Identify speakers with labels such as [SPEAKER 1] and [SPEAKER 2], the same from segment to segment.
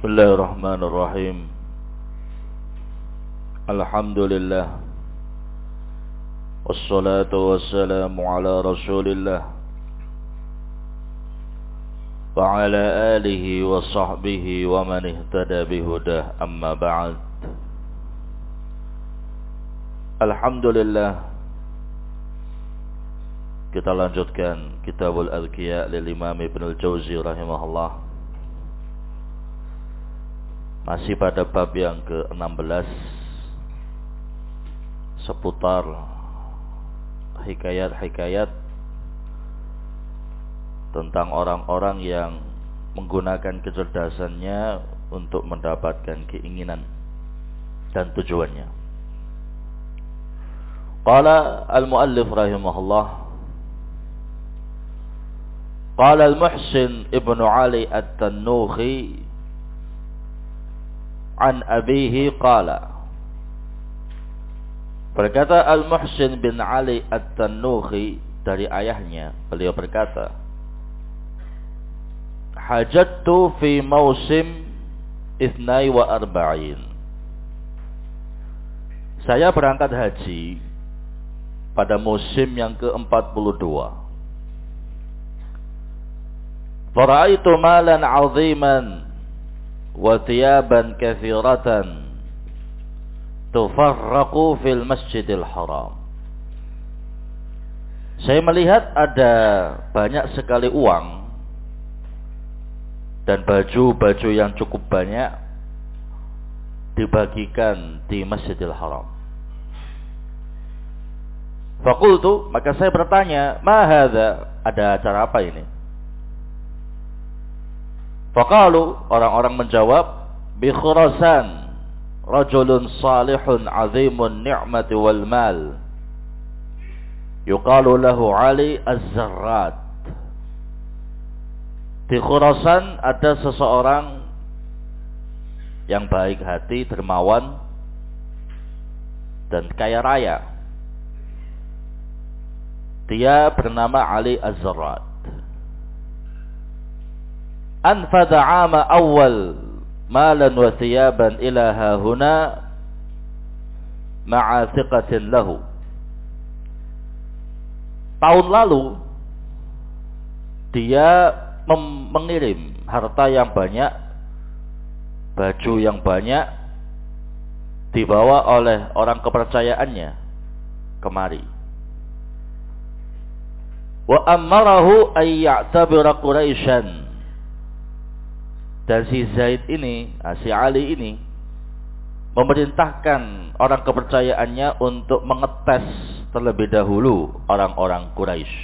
[SPEAKER 1] Bismillahirrahmanirrahim. Alhamdulillah. Wassalatu wassalamu ala Rasulillah wa ala alihi wa sahbihi wa man ihtada bihudah, amma ba'd. Alhamdulillah, kita lanjutkan Kitabul Adhkiya lil Imam Ibnul Jauzi rahimahullah. Masih pada bab yang ke-16 seputar hikayat-hikayat tentang orang-orang yang menggunakan kecerdasannya untuk mendapatkan keinginan dan tujuannya. Qala al-muallif rahimahullah, qala al-Muhsin ibnu Ali at-Tannuhi an abihi qala, berkata Al-Muhsin bin Ali at-Tannuhi dari ayahnya, beliau berkata, hajattu fi mausim 42, saya berangkat haji pada musim yang ke-42. Fara'aitu malan 'aziman wa thiyaban katsiratan tufarraqu fil Masjidil Haram. Saya melihat ada banyak sekali uang dan baju-baju yang cukup banyak dibagikan di Masjidil Haram. Faqultu, maka saya bertanya, ma hadza, ada acara apa ini? Faqalu, orang-orang menjawab, bi Khurasan rajulun salihun azimun ni'mati wal mal yuqalu lahu Ali Az-Zarrat. Di Khurasan ada seseorang yang baik hati, dermawan dan kaya raya. Dia bernama Ali Az-Zarrat. Anfadha 'ama awal malan wa thiyaban ila hahuna ma'a thiqatin lahu. Tahun lalu dia mengirim harta yang banyak, baju yang banyak, dibawa oleh orang kepercayaannya kemari. Wa amarahu ay ya'tabira Quraisyan. Dan si Zaid ini, si Ali ini, memerintahkan orang kepercayaannya untuk mengetes terlebih dahulu orang-orang Quraisy.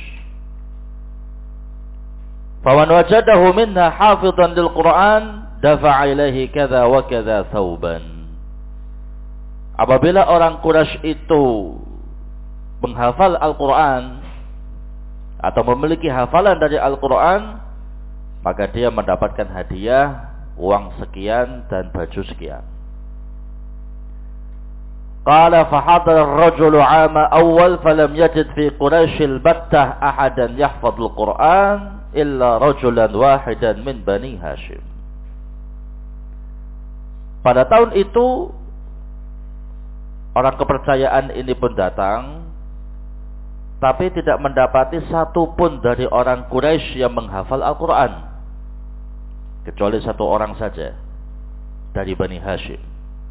[SPEAKER 1] Faman wajadahu minna hafidhan lil Qur'an dafa'a ilaihi kadza wa kadza thawban. Apabila orang Quraisy itu menghafal Al-Qur'an atau memiliki hafalan dari Al-Qur'an, maka dia mendapatkan hadiah uang sekian dan baju sekian. Qala fahadara ar-rajulu 'ama awwal falam yajid fi Quraisy al-battah ahadan yahfadhul Qur'an illa rajulan wahidan min Bani Hashim. Pada tahun itu orang kepercayaan ini pun datang, tapi tidak mendapati satu pun dari orang Quraisy yang menghafal Al-Qur'an, kecuali satu orang saja dari Bani Hashim.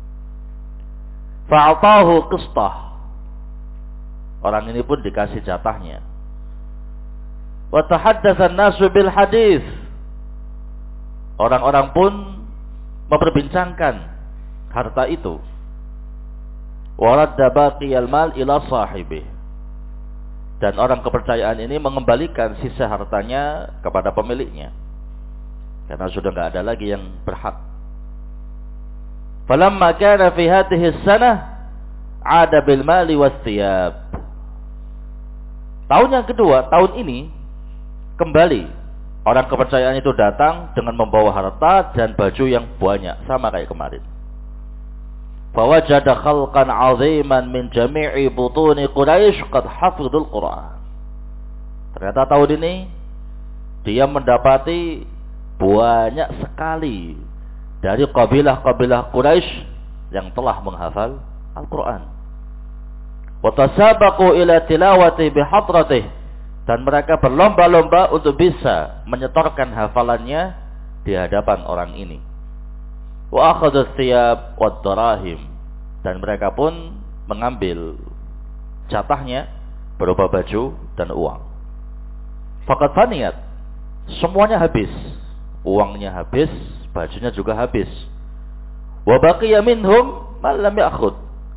[SPEAKER 1] Fa'atahu qistah, orang ini pun dikasih jatahnya. Wa tahaddatsa an-nasu bil hadis, orang-orang pun memperbincangkan harta itu. Wa radda baqiyal mal ila sahibih, dan orang kepercayaan ini mengembalikan sisa hartanya kepada pemiliknya, karena sudah tidak ada lagi yang berhak. Falamma kana fi hadhihi as-sanah 'ada bil mali was thiyab. Tahun yang kedua, tahun ini kembali orang kepercayaan itu datang dengan membawa harta dan baju yang banyak, sama kayak kemarin. Fawajada khalqan 'aziman min jami'i butuni Quraisy qad hafidhul Qur'an. Ternyata tahun ini dia mendapati banyak sekali dari kabilah-kabilah Quraisy yang telah menghafal Al-Quran. Wa tasabaqu ila tilawati bihadratih, dan mereka berlomba-lomba untuk bisa menyetorkan hafalannya di hadapan orang ini. Wa akhadhu thiyab wad darahim, dan mereka pun mengambil jatahnya berupa baju dan uang. Faqad faniyat, semuanya habis. Uangnya habis, bajunya juga habis. Wa baqiya minhum man lam ya'khud,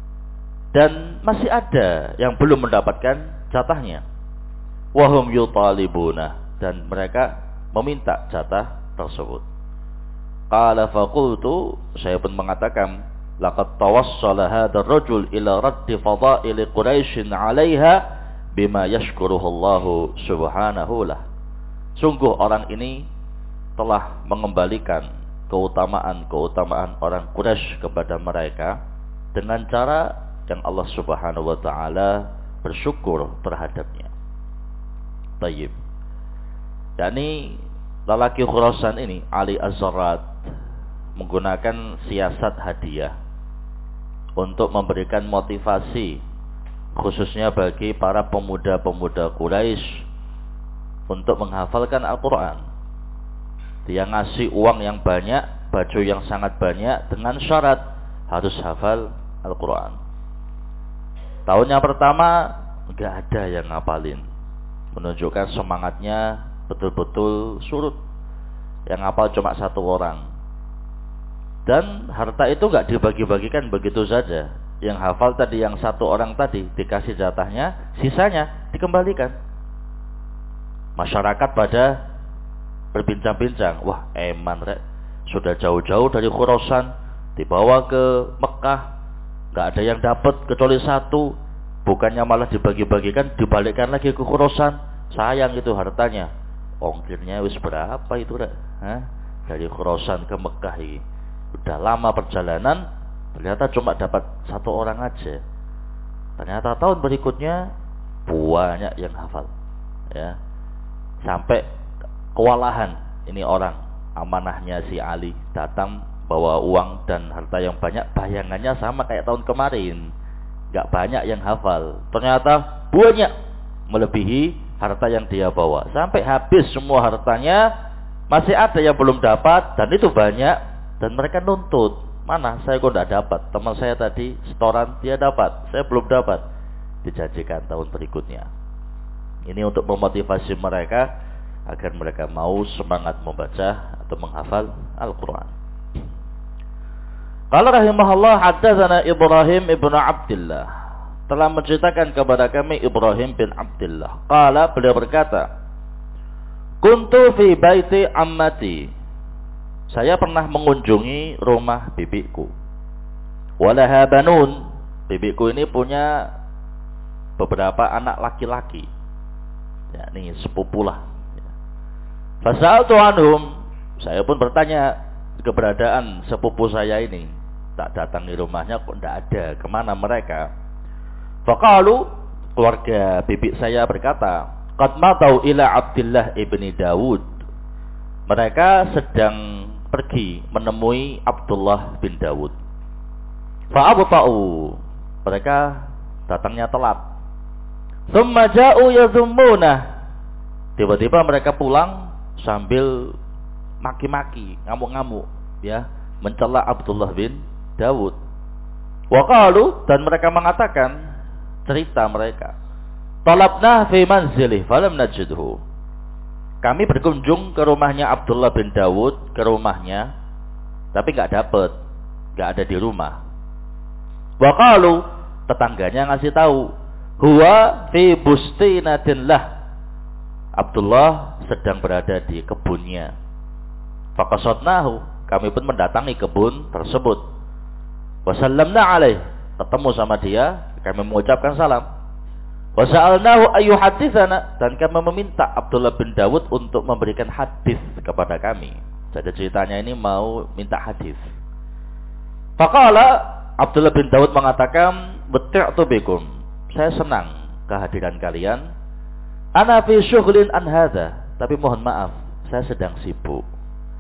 [SPEAKER 1] dan masih ada yang belum mendapatkan jatahnya. Wa hum yutalibuna, dan mereka meminta jatah tersebut. Qala faqultu, saya pun mengatakan, laqad tawassala hadzal rajul ila raddi fadaili Quraisy 'alaiha bima yashkuruhu Allah subhanahu lah. Sungguh orang ini telah mengembalikan keutamaan-keutamaan orang Quraisy kepada mereka dengan cara yang Allah Subhanahu wa taala bersyukur terhadapnya. Tayyib. yakni lelaki Khurasan ini, Ali Az-Zarrat, menggunakan siasat hadiah untuk memberikan motivasi khususnya bagi para pemuda-pemuda Quraisy untuk menghafalkan Al-Quran. Dia ngasih uang yang banyak, baju yang sangat banyak, dengan syarat harus hafal Al-Quran. Tahun yang pertama nggak ada yang ngapalin, menunjukkan semangatnya betul-betul surut. Yang ngapal cuma satu orang. Dan harta itu nggak dibagi-bagikan begitu saja. Yang hafal tadi yang satu orang tadi dikasih jatahnya, sisanya dikembalikan. Masyarakat pada berbincang-bincang, wah eman rek, sudah jauh-jauh dari Khurasan dibawa ke Mekah, nggak ada yang dapat kecuali satu, bukannya malah dibagi-bagikan, dibalikkan lagi ke Khurasan. Sayang itu hartanya. Ongkirnya wis berapa itu rek? Dari Khurasan ke Mekah ini udah lama perjalanan, ternyata cuma dapat satu orang aja. Ternyata tahun berikutnya banyak yang hafal, ya. Sampai kewalahan ini orang, amanahnya si Ali datang bawa uang dan harta yang banyak, bayangannya sama kayak tahun kemarin, nggak banyak yang hafal. Ternyata banyak, melebihi harta yang dia bawa. Sampai habis semua hartanya, masih ada yang belum dapat, dan itu banyak, dan mereka nuntut. Mana saya kok tidak dapat, teman saya tadi setoran dia dapat, saya belum dapat. Dijanjikan tahun berikutnya. Ini untuk memotivasi mereka agar mereka mau semangat membaca atau menghafal Al-Quran. Qala rahimahullah, haddatsana Ibrahim ibnu Abdillah, telah menceritakan kepada kami Ibrahim bin Abdillah. Qala, beliau berkata, kuntu fi baiti ammati, saya pernah mengunjungi rumah bibiku. Walaha banun, bibiku ini punya beberapa anak laki-laki, yakni sepupulah. Fasa'altu anhum, saya pun bertanya keberadaan sepupu saya ini. Tak datangi rumahnya, kok tidak ada, kemana mereka? Faqalu, keluarga bibi saya berkata, qad matau ila Abdillah ibni Dawud, mereka sedang pergi menemui Abdullah bin Dawud. Fa'abta'u, mereka datangnya telat. Thumma ja'u yazummunah, tiba-tiba mereka pulang sambil maki-maki, ngamuk-ngamuk, ya, mencela Abdullah bin Dawud. Wa qalu, dan mereka mengatakan, cerita mereka, talabna fi manzilih falam najidhu, kami berkunjung ke rumahnya Abdullah bin Dawud, ke rumahnya, tapi nggak dapat, nggak ada di rumah. Wa qalu, tetangganya ngasih tahu, huwa fi bustinatin lah, Abdullah sedang berada di kebunnya. Faqasatnahu, kami pun mendatangi kebun tersebut. Wasallamna alaih, ketemu sama dia, kami mengucapkan salam. Wasa'alnahu ayyuhadithana, dan kami meminta Abdullah bin Dawud untuk memberikan hadis kepada kami. Jadi ceritanya ini mau minta hadis. Faqala, Abdullah bin Dawud mengatakan, bati'tu bikum, saya senang kehadiran kalian. Ana fi syughlin an hadza, tapi mohon maaf, saya sedang sibuk.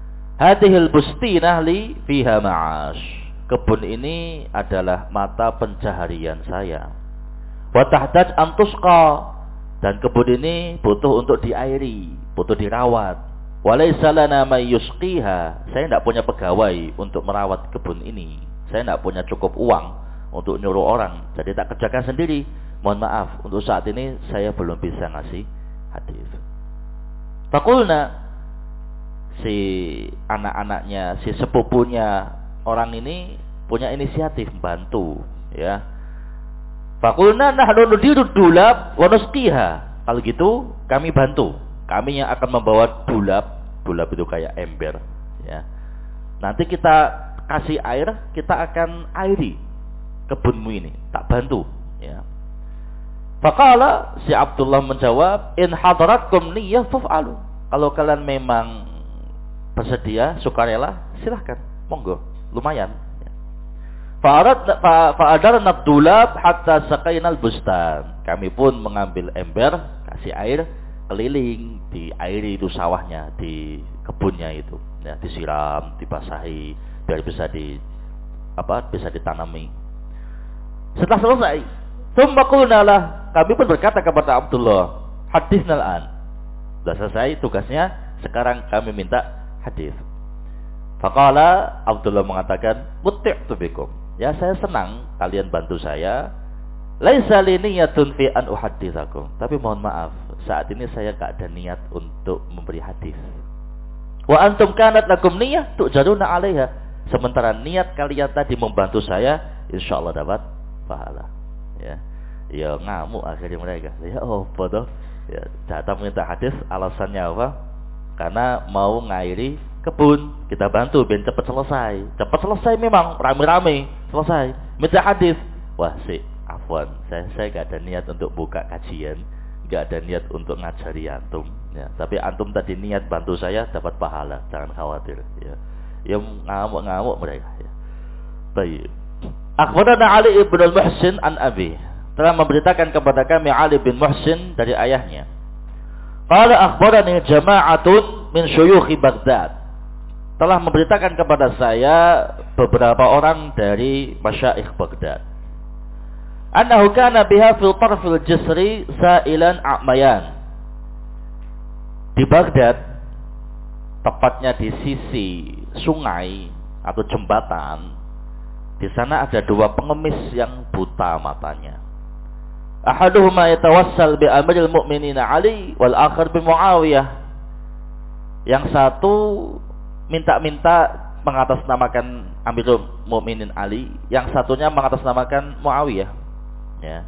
[SPEAKER 1] Hadhil bustinah li fiha ma'ash. Kebun ini adalah mata pencaharian saya. Wa tahtaj an tusqa. Dan kebun ini butuh untuk diairi, butuh dirawat. Walaysa lana may yusqiha. Saya tidak punya pegawai untuk merawat kebun ini. Saya tidak punya cukup uang untuk nyuruh orang. Jadi tak kerjakan sendiri. Mohon maaf, untuk saat ini saya belum bisa ngasih hadis. Faqulna, si anak-anaknya, si sepupunya orang ini punya inisiatif bantu, ya. Faqulna nahnu nudiru dulab wa nusqiha. Kalau gitu kami bantu. Kami yang akan membawa dulab itu kayak ember, ya. Nanti kita kasih air, kita akan airi kebunmu ini, tak bantu, ya. Faqala, si Abdullah menjawab, in hadaratkum niyyah faf'alu. Kalau kalian memang bersedia, sukarela, silahkan, monggo, lumayan. Fa'adarna dulab hatta saqainal bustan. Kami pun mengambil ember, kasih air, keliling, diairi itu sawahnya, di kebunnya itu, ya, disiram, dibasahi, biar bisa bisa ditanami. Setelah selesai, tsumma qulna lah, kami pun berkata kepada Abdullah, haditsnal an. Sudah selesai tugasnya, sekarang kami minta hadis. Faqala, Abdullah mengatakan, mutti'tu bikum. Ya, saya senang kalian bantu saya. Laisa li niyatun fi an uhadditsakum. Tapi mohon maaf, saat ini saya enggak ada niat untuk memberi hadis. Wa antum kanat lakum niyyah tujaruna 'alaiha. Sementara niat kalian tadi membantu saya, insyaallah dapat pahala. Ya. Ya ngamuk akhirnya mereka. Ya bodoh. Ya, datang minta hadis, alasannya apa? Karena mau ngairi kebun, kita bantu biar cepat selesai. Cepat selesai memang, rame-rame selesai. Minta hadis. Wah, afwan, saya gak ada niat untuk buka kajian, gak ada niat untuk ngajari antum, ya. Tapi antum tadi niat bantu saya, dapat pahala, jangan khawatir, ya. Ya ngamuk-ngamuk mereka, ya. Baik. Akhbarana Ali ibn al-Muhsin an Abi, telah memberitakan kepada kami Ali bin Muhsin dari ayahnya. Qala akhbarani jama'atun min syuyukhi Baghdad. Telah memberitakan kepada saya beberapa orang dari masyaikh Baghdad. Annahu kana biha fil tarfil jisri sa'ilan a'mayan. Di Baghdad, tepatnya di sisi sungai atau jembatan, di sana ada dua pengemis yang buta matanya. Ahaduhuma yatawassal bi amiril mu'minin Ali wal akhar bi Muawiyah. Yang satu minta-minta mengatasnamakan Amirul Mukminin Ali, yang satunya mengatasnamakan Muawiyah, ya.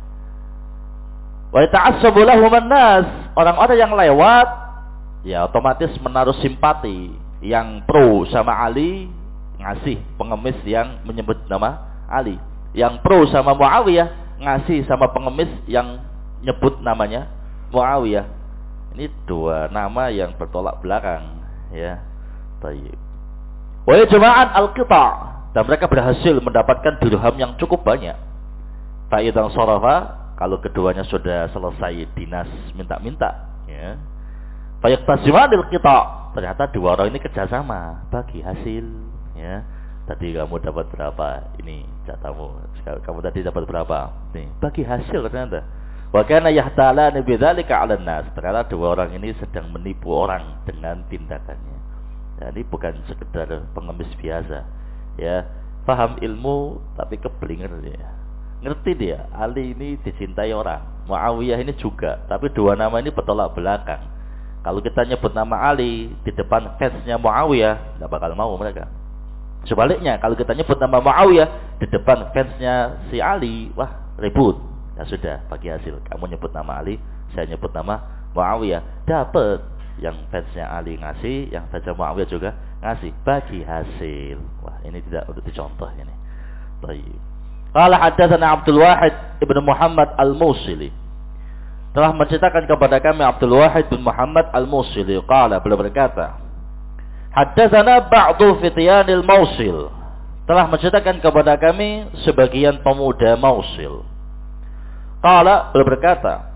[SPEAKER 1] Wa ta'assabu lahum an-nas, orang-orang yang lewat ya otomatis menaruh simpati. Yang pro sama Ali ngasih pengemis yang menyebut nama Ali, yang pro sama Muawiyah ngasih sama pengemis yang nyebut namanya Muawiyah. Ini dua nama yang bertolak belakang, ya. Baik. Wa jama'an al-qita', dan mereka berhasil mendapatkan dirham yang cukup banyak. Fa idzan sarafa, kalau keduanya sudah selesai dinas minta-minta, ya. Fa yaqtasimanil qita', ternyata dua orang ini kerjasama bagi hasil, ya. Tadi kamu dapat berapa? Ini jatahmu. Kamu tadi dapat berapa? Nih, bagi hasil ternyata. Wa kana yahtalani bidzalika 'alan nas. Ternyata dua orang ini sedang menipu orang dengan tindakannya. Ya, ini bukan sekedar pengemis biasa, ya. Paham ilmu tapi keblinger dia. Ngerti dia, Ali ini dicintai orang, Muawiyah ini juga, tapi dua nama ini bertolak belakang. Kalau kita nyebut nama Ali di depan fansnya Muawiyah, nggak bakal mau mereka. Sebaliknya, kalau kita nyebut nama Muawiyah di depan fansnya si Ali, wah ribut. Ya sudah, bagi hasil. Kamu nyebut nama Ali, saya nyebut nama Muawiyah, dapat. Yang fansnya Ali ngasih, yang fansnya Muawiyah juga ngasih, bagi hasil. Wah, ini tidak untuk dicontoh ini. Baik. Qala haddatsana Abdul Wahid ibn Muhammad al-Musili. Telah menceritakan kepada kami Abdul Wahid bin Muhammad al-Musili. Qala, beliau berkata, haddatsana ba'du fityanil Mausil. Telah menceritakan kepada kami sebagian pemuda Mausil. Qala, beliau berkata,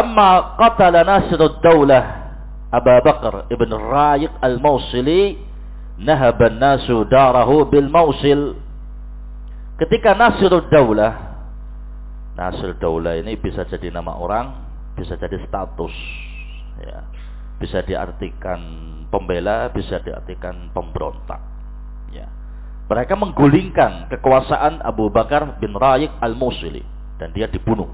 [SPEAKER 1] lamma qatala Nasrud Daulah Abu Bakar ibn Rayiq al-Mausili nahaban nasu darahu bil Mausil. Ketika Nasrud Daulah ini bisa jadi nama orang, bisa jadi status, ya. Bisa diartikan pembela, bisa diartikan pemberontak, ya. Mereka menggulingkan kekuasaan Abu Bakar bin Rayyik al-Mausili dan dia dibunuh.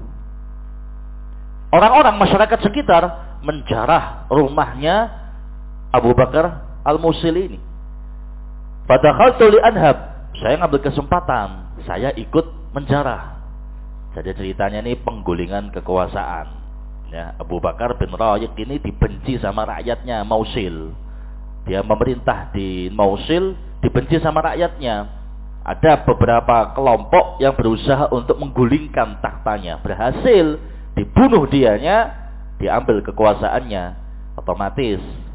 [SPEAKER 1] Orang-orang masyarakat sekitar menjarah rumahnya Abu Bakar al-Mausili ini. Fadakhaltu li anhab, saya ngambil kesempatan, saya ikut menjarah. Jadi ceritanya ini penggulingan kekuasaan. Ya, Abu Bakar bin Rayyik ini dibenci sama rakyatnya Mausil. Dia memerintah di Mausil, dibenci sama rakyatnya. Ada beberapa kelompok yang berusaha untuk menggulingkan tahtanya. Berhasil, dibunuh dianya, diambil kekuasaannya. Otomatis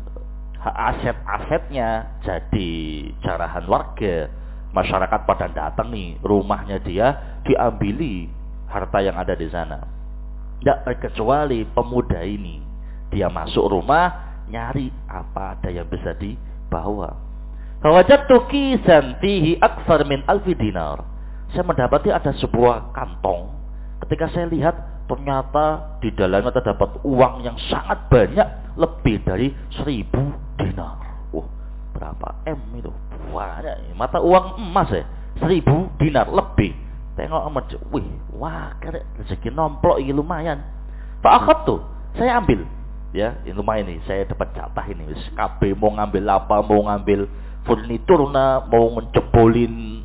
[SPEAKER 1] aset-asetnya jadi jarahan warga. Masyarakat pada datang nih, rumahnya dia diambili harta yang ada di sana. Tidak terkecuali pemuda ini, dia masuk rumah nyari apa ada yang bisa dibawa. Fawajadtu kisan fihi aktsar min alfi dinar. Saya mendapati ada sebuah kantong. Ketika saya lihat, ternyata di dalamnya terdapat uang yang sangat banyak, lebih dari 1000 dinar. Wah, berapa M itu? Banyak. Mata uang emas ya, 1000 dinar lebih. Tengok amat, wih, wah, rezeki nomplok ini lumayan. Pak tuh, saya ambil, ya, ini lumayan nih, saya dapat jatah ini. KB mau ngambil apa, mau ngambil furnitur, mau mencebolin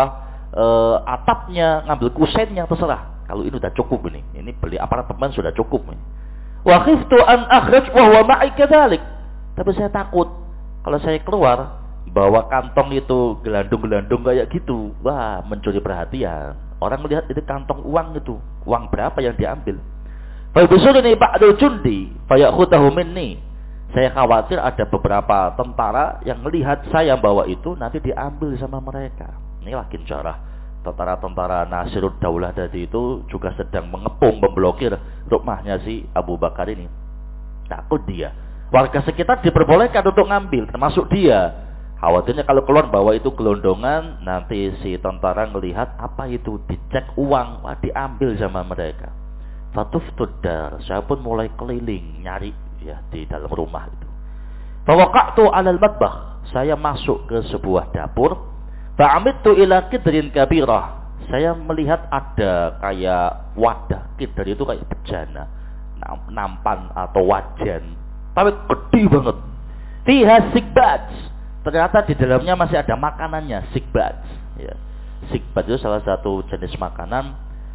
[SPEAKER 1] atapnya, ngambil kusennya, terserah. Kalau ini udah cukup ini beli apartemen sudah cukup nih. Wa khiftu an akhraj wa huwa ma'i kadzalik. Tapi saya takut kalau saya keluar bawa kantong itu gelandung-gelandung kayak gitu, wah, mencuri perhatian. Orang melihat itu kantong uang itu, uang berapa yang diambil. Fa yusuluni ba'dul jundi fa ya'khudhu minni. Saya khawatir ada beberapa tentara yang melihat saya bawa itu nanti diambil sama mereka. Ini lagi jarah. Tentara-tentara Nasrud Daulah tadi itu juga sedang mengepung, memblokir rumahnya si Abu Bakar ini. Takut dia. Warga sekitar diperbolehkan untuk ngambil, termasuk dia. Khawatirnya kalau keluar bawa itu gelondongan, nanti si tentara melihat apa itu, dicek uang, wah, diambil sama mereka. Fatuftudar, saya pun mulai keliling nyari, ya, di dalam rumah itu. Fawaqa'tu 'alal matbakh, saya masuk ke sebuah dapur. Fa'amittu ila qidrin kabirah, saya melihat ada kayak wadah. Qidr itu kayak bejana, nampan atau wajan, tapi gede banget. Fiha sigbats, ternyata di dalamnya masih ada makanannya, sigbats. Ya. Sigbats itu salah satu jenis makanan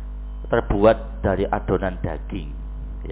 [SPEAKER 1] terbuat dari adonan daging. Ya.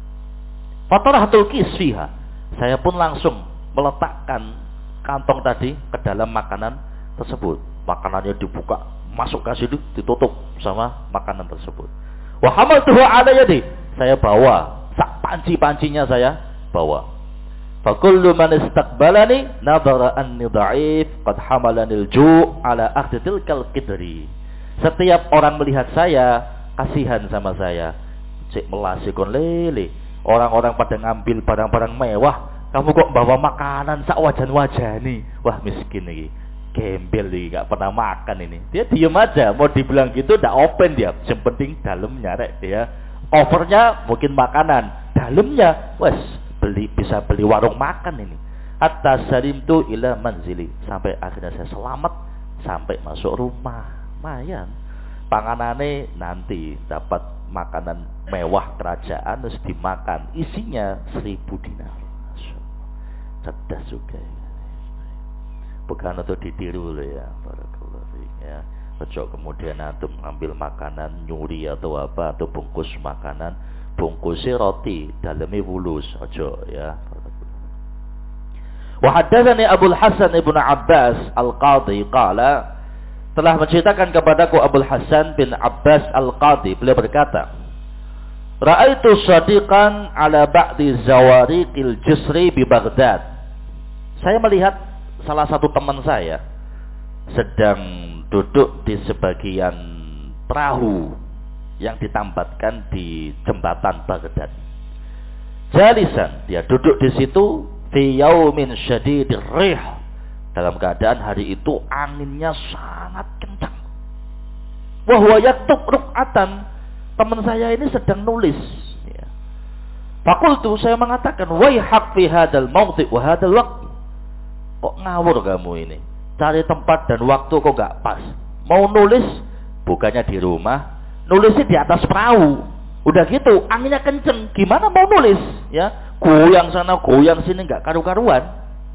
[SPEAKER 1] Fatarahatul kisfiha, saya pun langsung meletakkan kantong tadi ke dalam makanan tersebut. Makanannya dibuka, masuk ke situ, ditutup sama makanan tersebut. Wa hamaltuhu ala yadi, saya bawa, sak panci-pancinya saya bawa. Fakullu man istaqbalani nadhara anni dha'if qad hamalani al-ju' ala akhdhi tilkal qidri. Setiap orang melihat saya, kasihan sama saya. Cek melasikon lele. Orang-orang pada ngambil barang-barang mewah, kamu kok bawa makanan sak wajan-wajani. Wah, miskin iki. Gembel iki, gak pernah makan ini. Dia diem aja, mau dibilang gitu ndak open dia. Yang penting dalamnya rek dia. Covernya mungkin makanan, dalamnya wes bisa beli warung makan ini. Hatta salimtu ila manzili, sampai akhirnya saya selamat sampai masuk rumah. Mayan. Panganane nanti dapat makanan mewah kerajaan terus dimakan, isinya 1000 dinar. Cerdas juga. Bukan untuk ditiru loh ya. Barakallahu ya. Ojo kemudian antum ngambil makanan nyuri atau apa, atau bungkus makanan, bungkusnya roti, dalamnya fulus, ojo ya. Wa haddatsani Abul Hasan Ibnu Abbas Al-Qadhi qala, telah menceritakan kepadaku Abul Hasan bin Abbas Al-Qadhi, beliau berkata, ra'aitu shadiqan ala ba'di zawariqil Jisri bi Baghdad. Saya melihat salah satu teman saya sedang duduk di sebagian perahu yang ditambatkan di jembatan Baghdad. Jalisan, dia duduk di situ fi yaumin syadidir rih, dalam keadaan hari itu anginnya sangat kencang. Wa huwa yaktub ruk'atan, teman saya ini sedang nulis. Ya. Fakultu, saya mengatakan, waihak fi hadal mawdi' wa hadal waqt. Kok ngawur kamu ini? Cari tempat dan waktu kok gak pas. Mau nulis, bukannya di rumah, nulisnya di atas perahu. Udah gitu, anginnya kenceng. Gimana mau nulis? Ya, goyang sana, goyang sini, gak karu-karuan.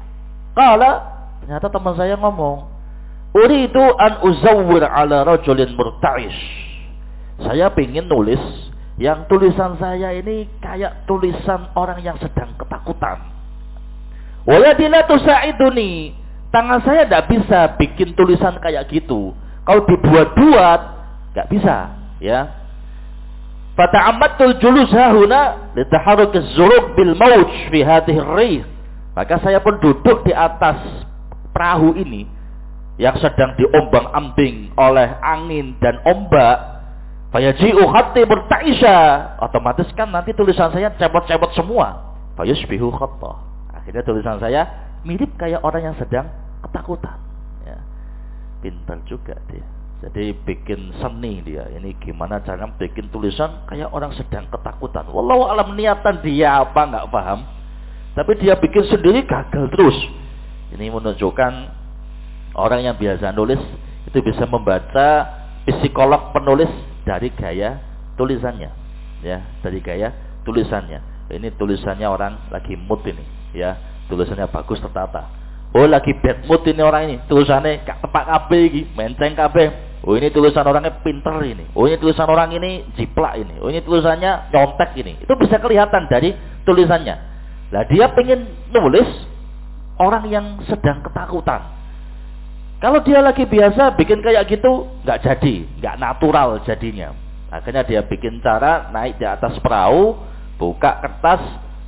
[SPEAKER 1] Kala, ternyata teman saya ngomong, uridu an uzawwir ala rajulin murta'ish. Saya ingin nulis yang tulisan saya ini kayak tulisan orang yang sedang ketakutan. Wa yadina tusaiduni. Tangan saya tidak bisa bikin tulisan kayak gitu. Kalau dibuat-buat nggak bisa, ya. Fata'ammatul julus hahuna litaharuk az-zurub bil mawj fi hadhihi ar-rih. Maka saya pun duduk di atas perahu ini yang sedang diombang-ambing oleh angin dan ombak. Fayaji'u khatti murta'isha. Otomatis kan nanti tulisan saya cebot-cebot semua. Fayusbihu khatta. Akhirnya tulisan saya mirip kayak orang yang sedang ketakutan. Ya. Pintar juga dia. Jadi bikin seni dia. Ini gimana cara bikin tulisan kayak orang sedang ketakutan. Wallahu alam niatan dia apa nggak paham. Tapi dia bikin sendiri gagal terus. Ini menunjukkan orang yang biasa nulis itu bisa membaca psikolog penulis dari gaya tulisannya. Ya, dari gaya tulisannya. Ini tulisannya orang lagi mood ini. Ya, tulisannya bagus tertata. Oh, lagi bad mood ini orang ini. Tulisannya gak tepak kabeh iki, menceng kabeh. Oh, ini tulisan orangnya pinter ini. Oh, ini tulisan orang ini jiplak ini. Oh, ini tulisannya nyontek ini. Itu bisa kelihatan dari tulisannya. Lah dia pengen nulis orang yang sedang ketakutan. Kalau dia lagi biasa bikin kayak gitu, nggak jadi, nggak natural jadinya. Akhirnya dia bikin cara naik di atas perahu, buka kertas,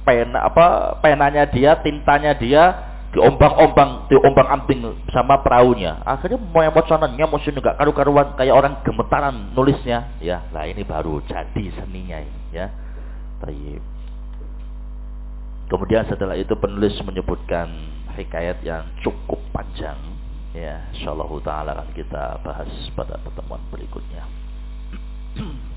[SPEAKER 1] penanya dia, tintanya dia, diombang-ambing sama perahunya. Akhirnya mau emosionalnya, nggak karu-karuan, kayak orang gemetaran nulisnya. Ya, lah ini baru jadi seninya ini. Ya, baik. Kemudian setelah itu penulis menyebutkan hikayat yang cukup panjang. Ya, insyaallah ta'ala akan kita bahas pada pertemuan berikutnya.